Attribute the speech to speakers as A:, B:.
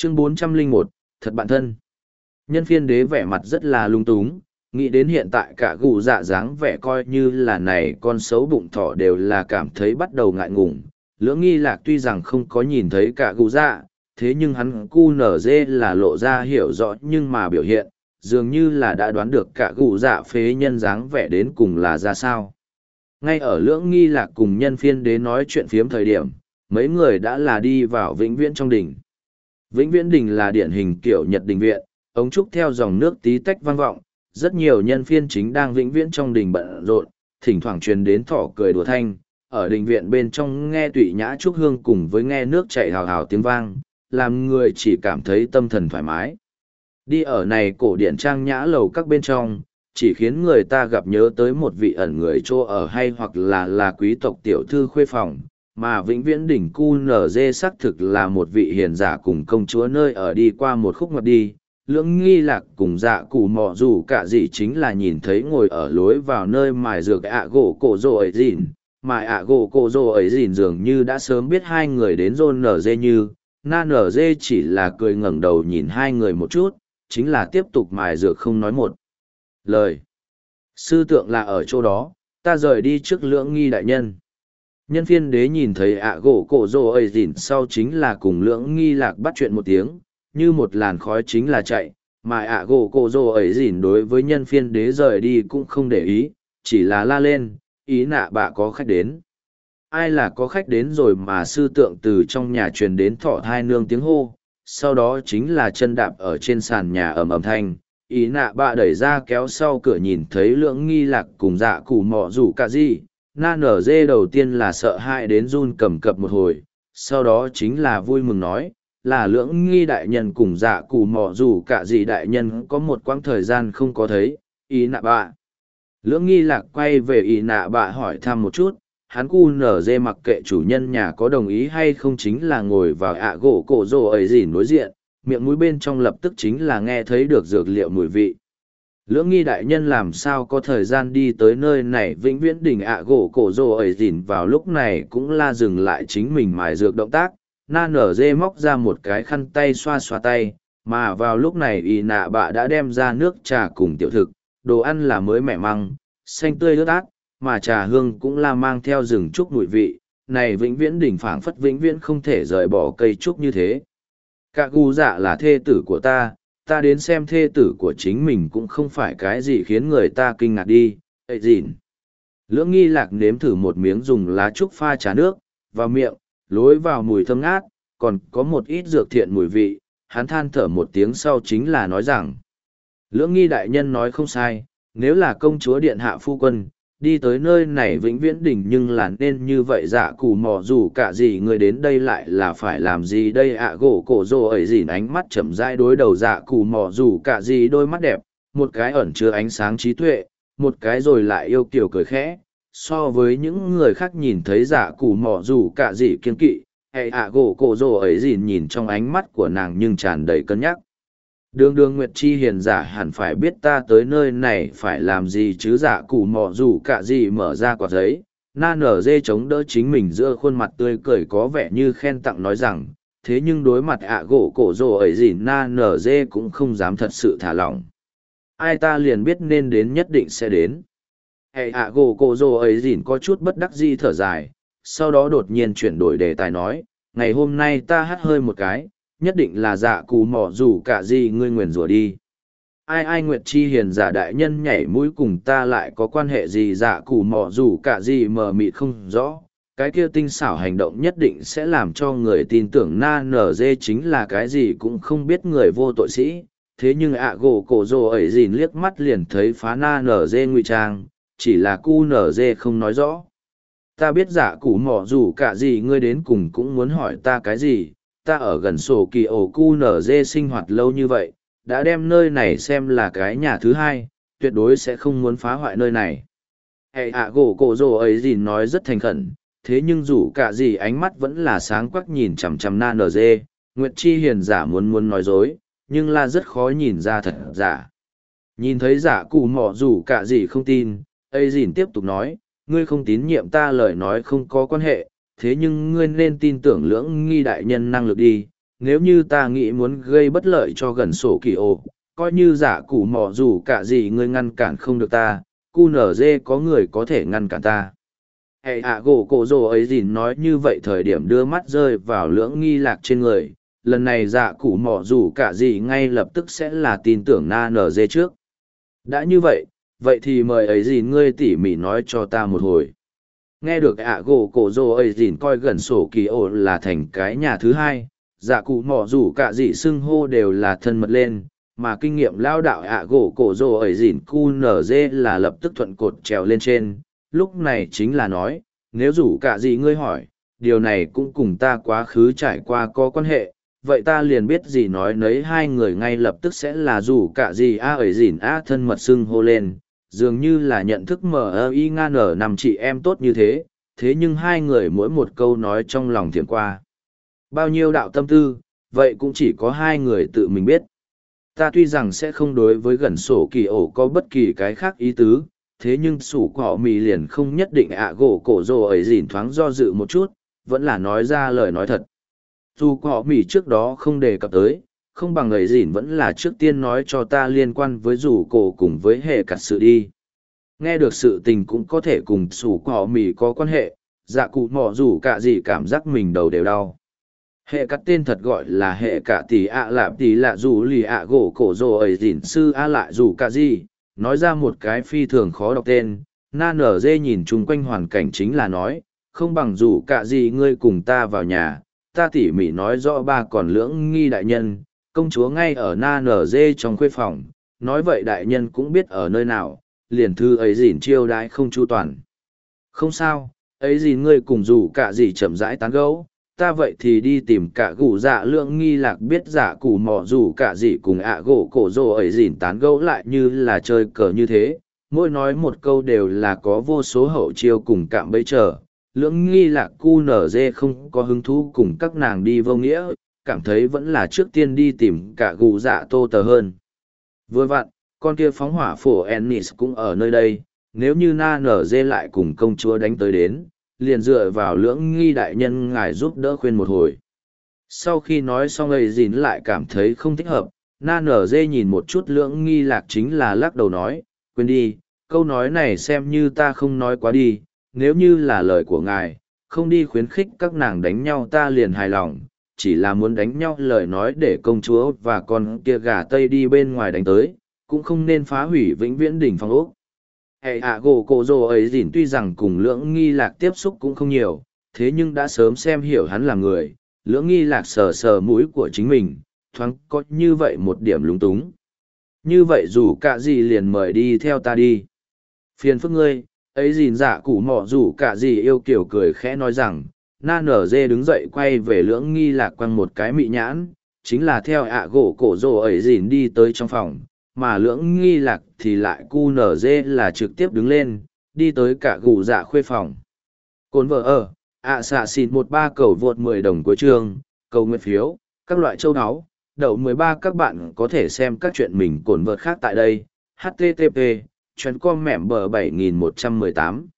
A: Chương 401, thật bạn thân. Nhân phiên đế vẻ mặt rất là lung túng, nghĩ đến hiện tại cả gù dạ dáng vẻ coi như là này con xấu bụng thỏ đều là cảm thấy bắt đầu ngại ngùng. Lưỡng nghi lạc tuy rằng không có nhìn thấy cả gù dạ, thế nhưng hắn cu nở dê là lộ ra hiểu rõ nhưng mà biểu hiện, dường như là đã đoán được cả gù dạ phế nhân dáng vẻ đến cùng là ra sao. Ngay ở lưỡng nghi lạc cùng nhân phiên đế nói chuyện phiếm thời điểm, mấy người đã là đi vào vĩnh viễn trong đỉnh. Vĩnh viễn đình là điển hình kiểu Nhật đình viện, ống trúc theo dòng nước tí tách vang vọng, rất nhiều nhân phiên chính đang vĩnh viễn trong đình bận rộn, thỉnh thoảng truyền đến thỏ cười đùa thanh, ở đình viện bên trong nghe tụy nhã trúc hương cùng với nghe nước chảy hào hào tiếng vang, làm người chỉ cảm thấy tâm thần thoải mái. Đi ở này cổ điển trang nhã lầu các bên trong, chỉ khiến người ta gặp nhớ tới một vị ẩn người chỗ ở hay hoặc là quý tộc tiểu thư khuê phòng, mà vĩnh viễn đỉnh cu nở dê xác thực là một vị hiền giả cùng công chúa nơi ở đi qua một khúc ngoặt đi. Lưỡng nghi lạc cùng dạ cụ mọ dù cả gì chính là nhìn thấy ngồi ở lối vào nơi mài dược gỗ cổ rồ ấy dìn, mà gỗ cổ rồ ấy dìn dường như đã sớm biết hai người đến rôn nở dê như, na nở dê chỉ là cười ngẩng đầu nhìn hai người một chút, chính là tiếp tục mài dược không nói một lời. Sư tượng là ở chỗ đó, ta rời đi trước lưỡng nghi đại nhân. Nhân phiên đế nhìn thấy gỗ cổ rồ ấy dìn sau chính là cùng lưỡng nghi lạc bắt chuyện một tiếng, như một làn khói chính là chạy, mà gỗ cổ rồ ấy dìn đối với nhân phiên đế rời đi cũng không để ý, chỉ là la lên, ý nạ bạ có khách đến. Ai là có khách đến rồi mà sư tượng từ trong nhà truyền đến thỏ thai nương tiếng hô, sau đó chính là chân đạp ở trên sàn nhà ầm ầm thanh. Ý nạ bạ đẩy ra kéo sau cửa nhìn thấy lưỡng nghi lạc cùng dạ củ mọ rủ cả gì, na nở dê đầu tiên là sợ hãi đến run cầm cập một hồi, sau đó chính là vui mừng nói, là lưỡng nghi đại nhân cùng dạ củ mọ rủ cả gì đại nhân có một quãng thời gian không có thấy, ý nạ bạ. Lưỡng nghi lạc quay về ý nạ bạ hỏi thăm một chút, hắn cu nở dê mặc kệ chủ nhân nhà có đồng ý hay không chính là ngồi vào gỗ cổ rồ ấy gì đối diện, miệng mũi bên trong lập tức chính là nghe thấy được dược liệu mùi vị. Lưỡng nghi đại nhân làm sao có thời gian đi tới nơi này vĩnh viễn đỉnh gỗ cổ rồ ấy dìn vào lúc này cũng la dừng lại chính mình mài dược động tác, na nở dê móc ra một cái khăn tay xoa xoa tay, mà vào lúc này y nạ bạ đã đem ra nước trà cùng tiểu thực, đồ ăn là mới mẻ măng, xanh tươi ướt át, mà trà hương cũng là mang theo rừng trúc mùi vị, này vĩnh viễn đỉnh phảng phất vĩnh viễn không thể rời bỏ cây trúc như thế. Cả gu dạ là thê tử của ta đến xem thê tử của chính mình cũng không phải cái gì khiến người ta kinh ngạc đi, ấy dịn. Lưỡng nghi lạc nếm thử một miếng dùng lá trúc pha trà nước, vào miệng, lối vào mùi thơm ngát, còn có một ít dược thiện mùi vị, hắn than thở một tiếng sau chính là nói rằng. Lưỡng nghi đại nhân nói không sai, nếu là công chúa điện hạ phu quân, đi tới nơi này vĩnh viễn đỉnh nhưng là nên như vậy dạ cù mò dù cả gì người đến đây lại là phải làm gì đây gỗ cổ rồ ấy dìn ánh mắt chậm rãi đối đầu dạ cù mò dù cả gì đôi mắt đẹp, một cái ẩn chứa ánh sáng trí tuệ, một cái rồi lại yêu kiều cười khẽ, so với những người khác nhìn thấy dạ cù mò dù cả gì kiên kỵ, hay gỗ cổ rồ ấy dìn nhìn trong ánh mắt của nàng nhưng tràn đầy cân nhắc. Đường đường Nguyệt Chi hiền giả hẳn phải biết ta tới nơi này phải làm gì chứ dạ củ mò dù cả gì mở ra quạt giấy. Na nở dê chống đỡ chính mình giữa khuôn mặt tươi cười có vẻ như khen tặng nói rằng, thế nhưng đối mặt gỗ cổ rồ ấy gì na nở dê cũng không dám thật sự thả lỏng. Ai ta liền biết nên đến nhất định sẽ đến. Hệ gỗ cổ rồ ấy gì có chút bất đắc dĩ thở dài, sau đó đột nhiên chuyển đổi đề tài nói, ngày hôm nay ta hắt hơi một cái. Nhất định là dạ cù mỏ dù cả gì ngươi nguyền rủa đi. Ai Nguyệt Chi hiền giả đại nhân nhảy mũi cùng ta lại có quan hệ gì dạ cù mỏ dù cả gì mờ mịt không rõ. Cái kia tinh xảo hành động nhất định sẽ làm cho người tin tưởng na nở dê chính là cái gì cũng không biết người vô tội sĩ. Thế nhưng gỗ cổ rồ ấy dìn liếc mắt liền thấy phá na nở dê ngụy trang, chỉ là cu nở dê không nói rõ. Ta biết dạ cù mỏ dù cả gì ngươi đến cùng cũng muốn hỏi ta cái gì. Ta ở gần sổ kỳ ổ cu nở dê sinh hoạt lâu như vậy, đã đem nơi này xem là cái nhà thứ hai, tuyệt đối sẽ không muốn phá hoại nơi này. Hệ gỗ cổ rồ ấy gì nói rất thành khẩn, thế nhưng dù cả gì ánh mắt vẫn là sáng quắc nhìn chằm chằm na nở dê, Nguyệt Chi hiền giả muốn nói dối, nhưng là rất khó nhìn ra thật giả. Nhìn thấy giả cụ mỏ dù cả gì không tin, ấy dìn tiếp tục nói, ngươi không tín nhiệm ta lời nói không có quan hệ, thế nhưng ngươi nên tin tưởng lưỡng nghi đại nhân năng lực đi, nếu như ta nghĩ muốn gây bất lợi cho gần sổ kỳ ổ, coi như giả cụ mỏ dù cả gì ngươi ngăn cản không được ta, cu nở dê có người có thể ngăn cản ta. Hệ ạ gỗ cổ rồ ấy dìn nói như vậy thời điểm đưa mắt rơi vào lưỡng nghi lạc trên người, lần này dạ cụ mỏ dù cả gì ngay lập tức sẽ là tin tưởng na nở dê trước. Đã như vậy, vậy thì mời ấy dìn ngươi tỉ mỉ nói cho ta một hồi. Nghe được ạ gỗ cổ rồ ấy dìn coi gần sổ kỳ ổ là thành cái nhà thứ hai, dạ cụ mỏ dù cả gì xưng hô đều là thân mật lên, mà kinh nghiệm lao đạo ạ gỗ cổ rồ ấy dìn cu nở dê là lập tức thuận cột trèo lên trên. Lúc này chính là nói, nếu rủ cả gì ngươi hỏi, điều này cũng cùng ta quá khứ trải qua có quan hệ, vậy ta liền biết gì nói nấy hai người ngay lập tức sẽ là rủ cả gì ấy dìn thân mật xưng hô lên, dường như là nhận thức MI ngan ở năm chị em tốt như thế, thế nhưng hai người mỗi một câu nói trong lòng thiểm qua. Bao nhiêu đạo tâm tư, vậy cũng chỉ có hai người tự mình biết. Ta tuy rằng sẽ không đối với gần sổ kỳ ổ có bất kỳ cái khác ý tứ, thế nhưng sủ của họ mì liền không nhất định gỗ cổ rồ ấy dìn thoáng do dự một chút, vẫn là nói ra lời nói thật. Dù của họ mì trước đó không đề cập tới, không bằng ấy dìn vẫn là trước tiên nói cho ta liên quan với rủ cổ cùng với hệ cặt sự đi. Nghe được sự tình cũng có thể cùng sủ của họ mì có quan hệ, dạ cụ mò rủ cả gì cảm giác mình đầu đều đau. Hệ cắt tên thật gọi là hệ cả tỷ lạp tỷ lạ dù lì gỗ cổ rồ ấy dìn sư lại dù cả gì, nói ra một cái phi thường khó đọc tên, na nở dê nhìn chung quanh hoàn cảnh chính là nói, không bằng dù cả gì ngươi cùng ta vào nhà, ta tỉ mỉ nói rõ ba còn lưỡng nghi đại nhân, công chúa ngay ở na nở dê trong khuê phòng, nói vậy đại nhân cũng biết ở nơi nào, liền thư ấy dìn chiêu đãi không chu toàn. Không sao, ấy gì ngươi cùng dù cả gì chậm rãi tán gẫu, ta vậy thì đi tìm cả gù dạ lượng nghi lạc biết giả cụ mò dù cả gì cùng gỗ cổ rồ ấy dìn tán gẫu lại như là chơi cờ như thế, mỗi nói một câu đều là có vô số hậu chiêu cùng cạm bẫy chờ. Lưỡng nghi lạc cu nở dê không có hứng thú cùng các nàng đi vô nghĩa, cảm thấy vẫn là trước tiên đi tìm cả gù dạ tô tờ hơn. Vừa vặn, con kia phóng hỏa phổ Ennis cũng ở nơi đây, nếu như na nở dê lại cùng công chúa đánh tới đến, liền dựa vào lưỡng nghi đại nhân ngài giúp đỡ khuyên một hồi. Sau khi nói xong ấy dìn lại cảm thấy không thích hợp, na nở dê nhìn một chút lưỡng nghi lạc chính là lắc đầu nói, quên đi, câu nói này xem như ta không nói quá đi, nếu như là lời của ngài, không đi khuyến khích các nàng đánh nhau ta liền hài lòng, chỉ là muốn đánh nhau lời nói để công chúa và con kia gà tây đi bên ngoài đánh tới, cũng không nên phá hủy vĩnh viễn đỉnh phong ốc. Hệ gỗ cổ rồ ấy dìn tuy rằng cùng lưỡng nghi lạc tiếp xúc cũng không nhiều, thế nhưng đã sớm xem hiểu hắn là người, lưỡng nghi lạc sờ sờ mũi của chính mình, thoáng có như vậy một điểm lúng túng. Như vậy dù cả gì liền mời đi theo ta đi. Phiền phức ngươi, ấy dìn dạ cụ mỏ dù cả gì yêu kiểu cười khẽ nói rằng, na nở dê đứng dậy quay về lưỡng nghi lạc quăng một cái mị nhãn, chính là theo gỗ cổ rồ ấy dìn đi tới trong phòng. Mà lưỡng nghi lạc thì lại cu nở dê là trực tiếp đứng lên, đi tới cả gù dạ khuê phòng. Cồn vợ xạ xịt 13 cầu vượt 10 đồng của trường, cầu nguyện phiếu, các loại châu áo, đậu 13 các bạn có thể xem các chuyện mình cồn vợt khác tại đây, http, chuyến com mẻm bờ 7118.